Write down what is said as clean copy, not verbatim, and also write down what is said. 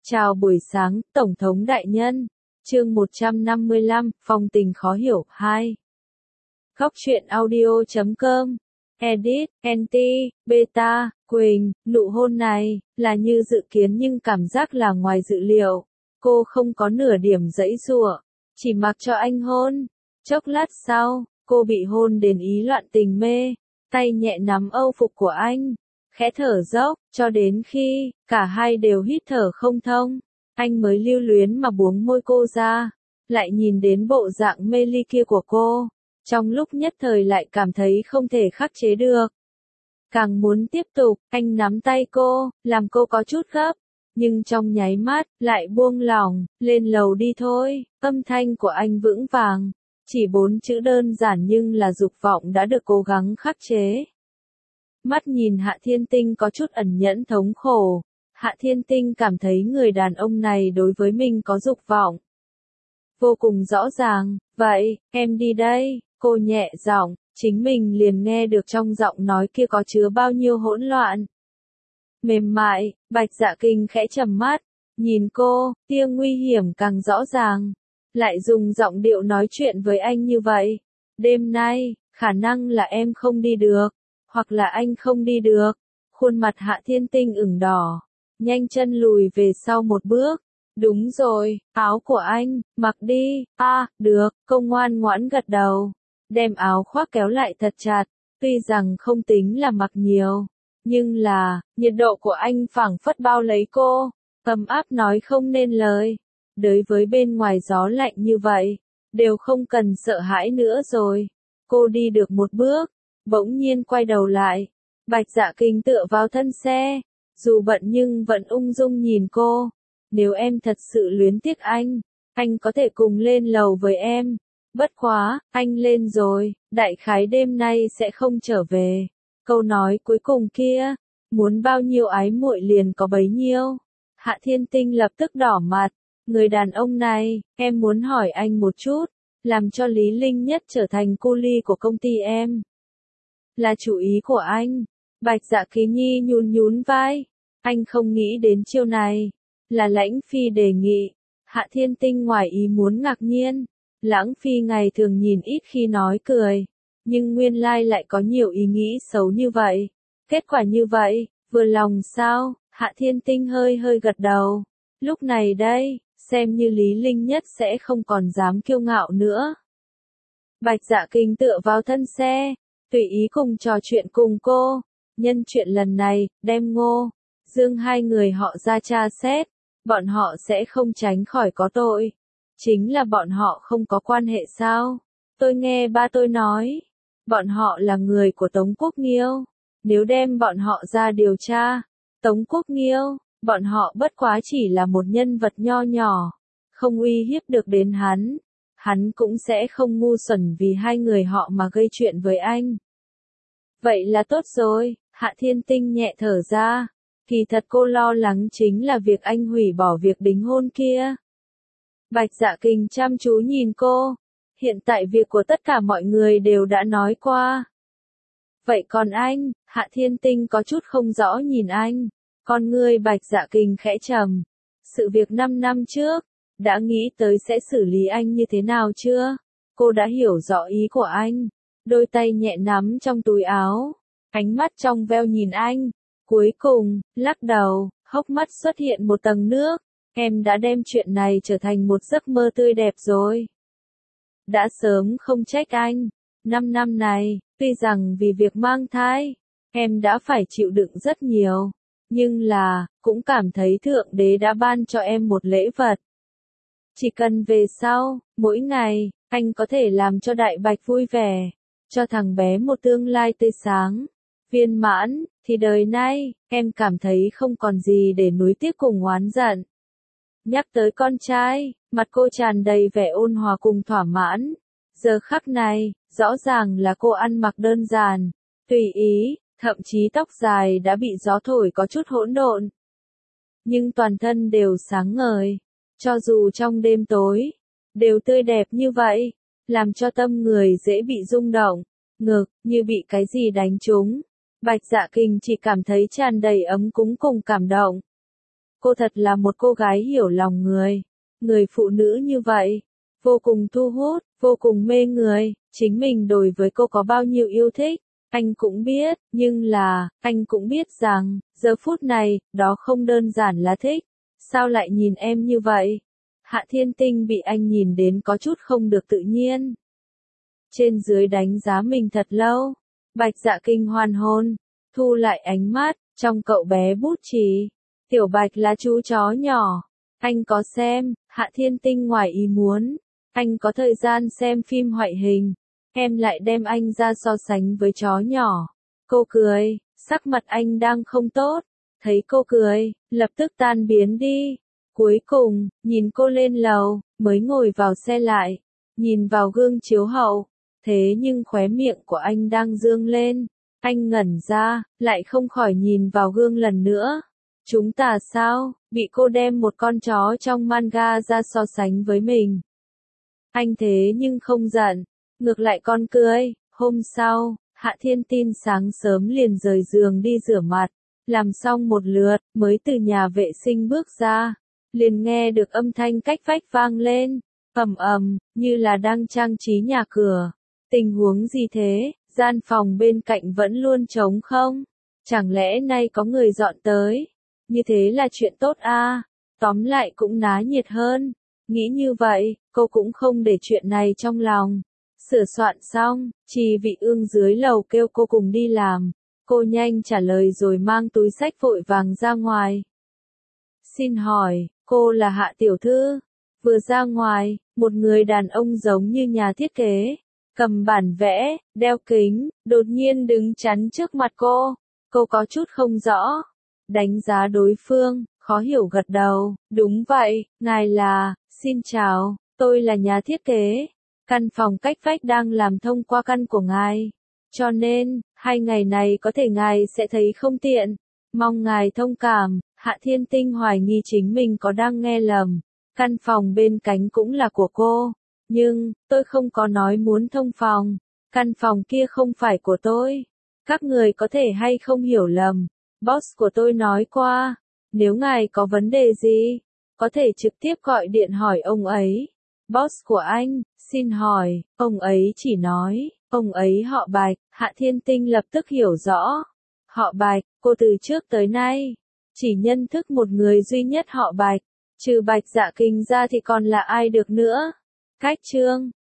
Chào buổi sáng, Tổng thống đại nhân. Chương 155, Phong tình khó hiểu 2. Góc truyện audio.com. Edit, NT, Beta, Quỳnh, nụ hôn này, là như dự kiến nhưng cảm giác là ngoài dự liệu. Cô không có nửa điểm giãy giụa, chỉ mặc cho anh hôn. Chốc lát sau, cô bị hôn đến ý loạn tình mê, tay nhẹ nắm âu phục của anh, khẽ thở dốc, cho đến khi cả hai đều hít thở không thông, anh mới lưu luyến mà buông môi cô ra, lại nhìn đến bộ dạng mê ly kia của cô, trong lúc nhất thời lại cảm thấy không thể khắc chế được. Càng muốn tiếp tục, anh nắm tay cô, làm cô có chút gấp, nhưng trong nháy mắt, lại buông lỏng, lên lầu đi thôi, âm thanh của anh vững vàng, chỉ 4 chữ đơn giản nhưng là dục vọng đã được cố gắng khắc chế. Mắt nhìn Hạ Thiên Tinh có chút ẩn nhẫn thống khổ, Hạ Thiên Tinh cảm thấy người đàn ông này đối với mình có dục vọng. Vô cùng rõ ràng, vậy, em đi đây, cô nhẹ giọng, chính mình liền nghe được trong giọng nói kia có chứa bao nhiêu hỗn loạn. Mềm mại, Bạch Dạ Kinh khẽ trầm mắt, nhìn cô, tia nguy hiểm càng rõ ràng, lại dùng giọng điệu nói chuyện với anh như vậy. Đêm nay, khả năng là em không đi được, hoặc là anh không đi được. Khuôn mặt Hạ Thiên Tinh ửng đỏ, nhanh chân lùi về sau một bước. Đúng rồi, áo của anh, mặc đi. Được, cô ngoan ngoãn gật đầu, đem áo khoác kéo lại thật chặt, tuy rằng không tính là mặc nhiều, nhưng là, nhiệt độ của anh phảng phất bao lấy cô, ấm áp nói không nên lời. Đối với bên ngoài gió lạnh như vậy, đều không cần sợ hãi nữa rồi. Cô đi được một bước, bỗng nhiên quay đầu lại. Bạch Dạ Kinh tựa vào thân xe, dù bận nhưng vẫn ung dung nhìn cô. Nếu em thật sự luyến tiếc anh có thể cùng lên lầu với em. Bất quá, anh lên rồi, đại khái đêm nay sẽ không trở về. Câu nói cuối cùng kia, muốn bao nhiêu ái muội liền có bấy nhiêu. Hạ Thiên Tinh lập tức đỏ mặt. Người đàn ông này, em muốn hỏi anh một chút, làm cho Lý Linh Nhất trở thành cu li của công ty em. Là chủ ý của anh. Bạch Dạ Kỳ Nhi nhún nhún vai. Anh không nghĩ đến chiêu này. Là Lãnh Phi đề nghị. Hạ Thiên Tinh ngoài ý muốn ngạc nhiên. Lãng Phi ngày thường nhìn ít khi nói cười. Nhưng nguyên lai lại có nhiều ý nghĩ xấu như vậy. Kết quả như vậy, vừa lòng sao? Hạ Thiên Tinh hơi gật đầu. Lúc này đây, xem như Lý Linh Nhất sẽ không còn dám kiêu ngạo nữa. Bạch Dạ Kinh tựa vào thân xe, tùy ý cùng trò chuyện cùng cô. Nhân chuyện lần này, đem Ngô, Dương hai người họ ra tra xét, bọn họ sẽ không tránh khỏi có tội. Chính là bọn họ không có quan hệ sao? Tôi nghe ba tôi nói, bọn họ là người của Tống Quốc Nghiêu. Nếu đem bọn họ ra điều tra, Tống Quốc Nghiêu, bọn họ bất quá chỉ là một nhân vật nho nhỏ, không uy hiếp được đến hắn cũng sẽ không ngu xuẩn vì hai người họ mà gây chuyện với anh. Vậy là tốt rồi, Hạ Thiên Tinh nhẹ thở ra, kỳ thật cô lo lắng chính là việc anh hủy bỏ việc đính hôn kia. Bạch Dạ Kinh chăm chú nhìn cô, hiện tại việc của tất cả mọi người đều đã nói qua. Vậy còn anh? Hạ Thiên Tinh có chút không rõ nhìn anh. Con ngươi Bạch Dạ Kinh khẽ trầm. Sự việc 5 năm trước, đã nghĩ tới sẽ xử lý anh như thế nào chưa? Cô đã hiểu rõ ý của anh. Đôi tay nhẹ nắm trong túi áo, ánh mắt trong veo nhìn anh. Cuối cùng, lắc đầu, hốc mắt xuất hiện một tầng nước. Em đã đem chuyện này trở thành một giấc mơ tươi đẹp rồi. Đã sớm không trách anh. 5 năm này, tuy rằng vì việc mang thai, em đã phải chịu đựng rất nhiều. Nhưng là, cũng cảm thấy Thượng Đế đã ban cho em một lễ vật. Chỉ cần về sau, mỗi ngày, anh có thể làm cho Đại Bạch vui vẻ, cho thằng bé một tương lai tươi sáng, viên mãn, thì đời nay, em cảm thấy không còn gì để nuối tiếc cùng oán giận. Nhắc tới con trai, mặt cô tràn đầy vẻ ôn hòa cùng thỏa mãn. Giờ khắc này, rõ ràng là cô ăn mặc đơn giản, tùy ý, thậm chí tóc dài đã bị gió thổi có chút hỗn độn. Nhưng toàn thân đều sáng ngời, cho dù trong đêm tối, đều tươi đẹp như vậy, làm cho tâm người dễ bị rung động, ngực, như bị cái gì đánh trúng. Bạch Dạ Kinh chỉ cảm thấy tràn đầy ấm cúng cùng cảm động. cô thật là một cô gái hiểu lòng người. Người phụ nữ như vậy, vô cùng thu hút, vô cùng mê người, chính mình đối với cô có bao nhiêu yêu thích, anh cũng biết, nhưng là, anh cũng biết rằng, giờ phút này, đó không đơn giản là thích. Sao lại nhìn em như vậy? Hạ Thiên Tinh bị anh nhìn đến có chút không được tự nhiên. Trên dưới đánh giá mình thật lâu. Bạch Dạ Kinh hoan hôn, thu lại ánh mắt, trong cậu bé bút chì. Tiểu Bạch là chú chó nhỏ. Anh có xem, Hạ Thiên Tinh ngoài ý muốn. Anh có thời gian xem phim hoạt hình. Em lại đem anh ra so sánh với chó nhỏ. Cô cười, sắc mặt anh đang không tốt. Thấy cô cười, lập tức tan biến đi. Cuối cùng, nhìn cô lên lầu, mới ngồi vào xe lại. Nhìn vào gương chiếu hậu. Thế nhưng khóe miệng của anh đang dương lên. Anh ngẩn ra, lại không khỏi nhìn vào gương lần nữa. Chúng ta sao, bị cô đem một con chó trong manga ra so sánh với mình. Anh thế nhưng không giận, ngược lại con cười. Hôm sau, Hạ Thiên Tin sáng sớm liền rời giường đi rửa mặt. Làm xong một lượt, mới từ nhà vệ sinh bước ra. Liền nghe được âm thanh cách vách vang lên. Ầm ầm, như là đang trang trí nhà cửa. Tình huống gì thế, gian phòng bên cạnh vẫn luôn trống không? Chẳng lẽ nay có người dọn tới? Như thế là chuyện tốt à? Tóm lại cũng náo nhiệt hơn. Nghĩ như vậy, cô cũng không để chuyện này trong lòng. Sửa soạn xong, Trì Vị Ương dưới lầu kêu cô cùng đi làm. Cô nhanh trả lời rồi mang túi xách vội vàng ra ngoài. Xin hỏi, cô là Hạ tiểu thư? Vừa ra ngoài, một người đàn ông giống như nhà thiết kế, cầm bản vẽ, đeo kính, đột nhiên đứng chắn trước mặt cô. Cô có chút không rõ. Đánh giá đối phương, khó hiểu gật đầu. Đúng vậy, ngài là, xin chào, tôi là nhà thiết kế. Căn phòng cách vách đang làm thông qua căn của ngài. Cho nên, 2 ngày này có thể ngài sẽ thấy không tiện. Mong ngài thông cảm. Hạ Thiên Tinh hoài nghi chính mình có đang nghe lầm. Căn phòng bên cạnh cũng là của cô. Nhưng, tôi không có nói muốn thông phòng. Căn phòng kia không phải của tôi. Các người có thể hay không hiểu lầm. Boss của tôi nói qua. Nếu ngài có vấn đề gì, có thể trực tiếp gọi điện hỏi ông ấy. Boss của anh, xin hỏi, ông ấy chỉ nói, ông ấy họ Bạch. Hạ Thiên Tinh lập tức hiểu rõ. Họ Bạch, cô từ trước tới nay, chỉ nhận thức một người duy nhất họ Bạch. Trừ Bạch Dạ Kinh ra thì còn là ai được nữa? Cách chương